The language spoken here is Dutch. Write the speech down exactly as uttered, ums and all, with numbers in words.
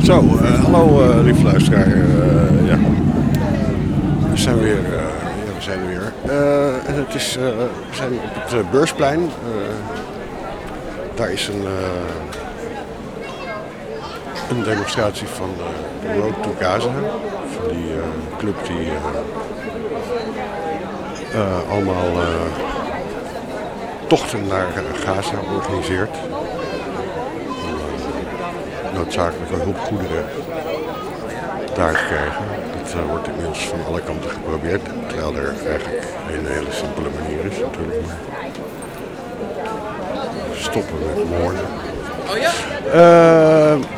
Zo, uh, hallo uh, lieve luisteraar. Uh, ja. We zijn weer. Uh, ja, we zijn er weer. Uh, en het is, uh, we zijn op het uh, Beursplein. Uh, daar is een, uh, een demonstratie van uh, Road to Gaza. Van die uh, club die uh, uh, allemaal uh, tochten naar uh, Gaza organiseert. Noodzakelijke hulpgoederen daar te krijgen. Dat uh, wordt inmiddels van alle kanten geprobeerd. Terwijl er eigenlijk een hele simpele manier is natuurlijk. Maar stoppen met moorden. Uh,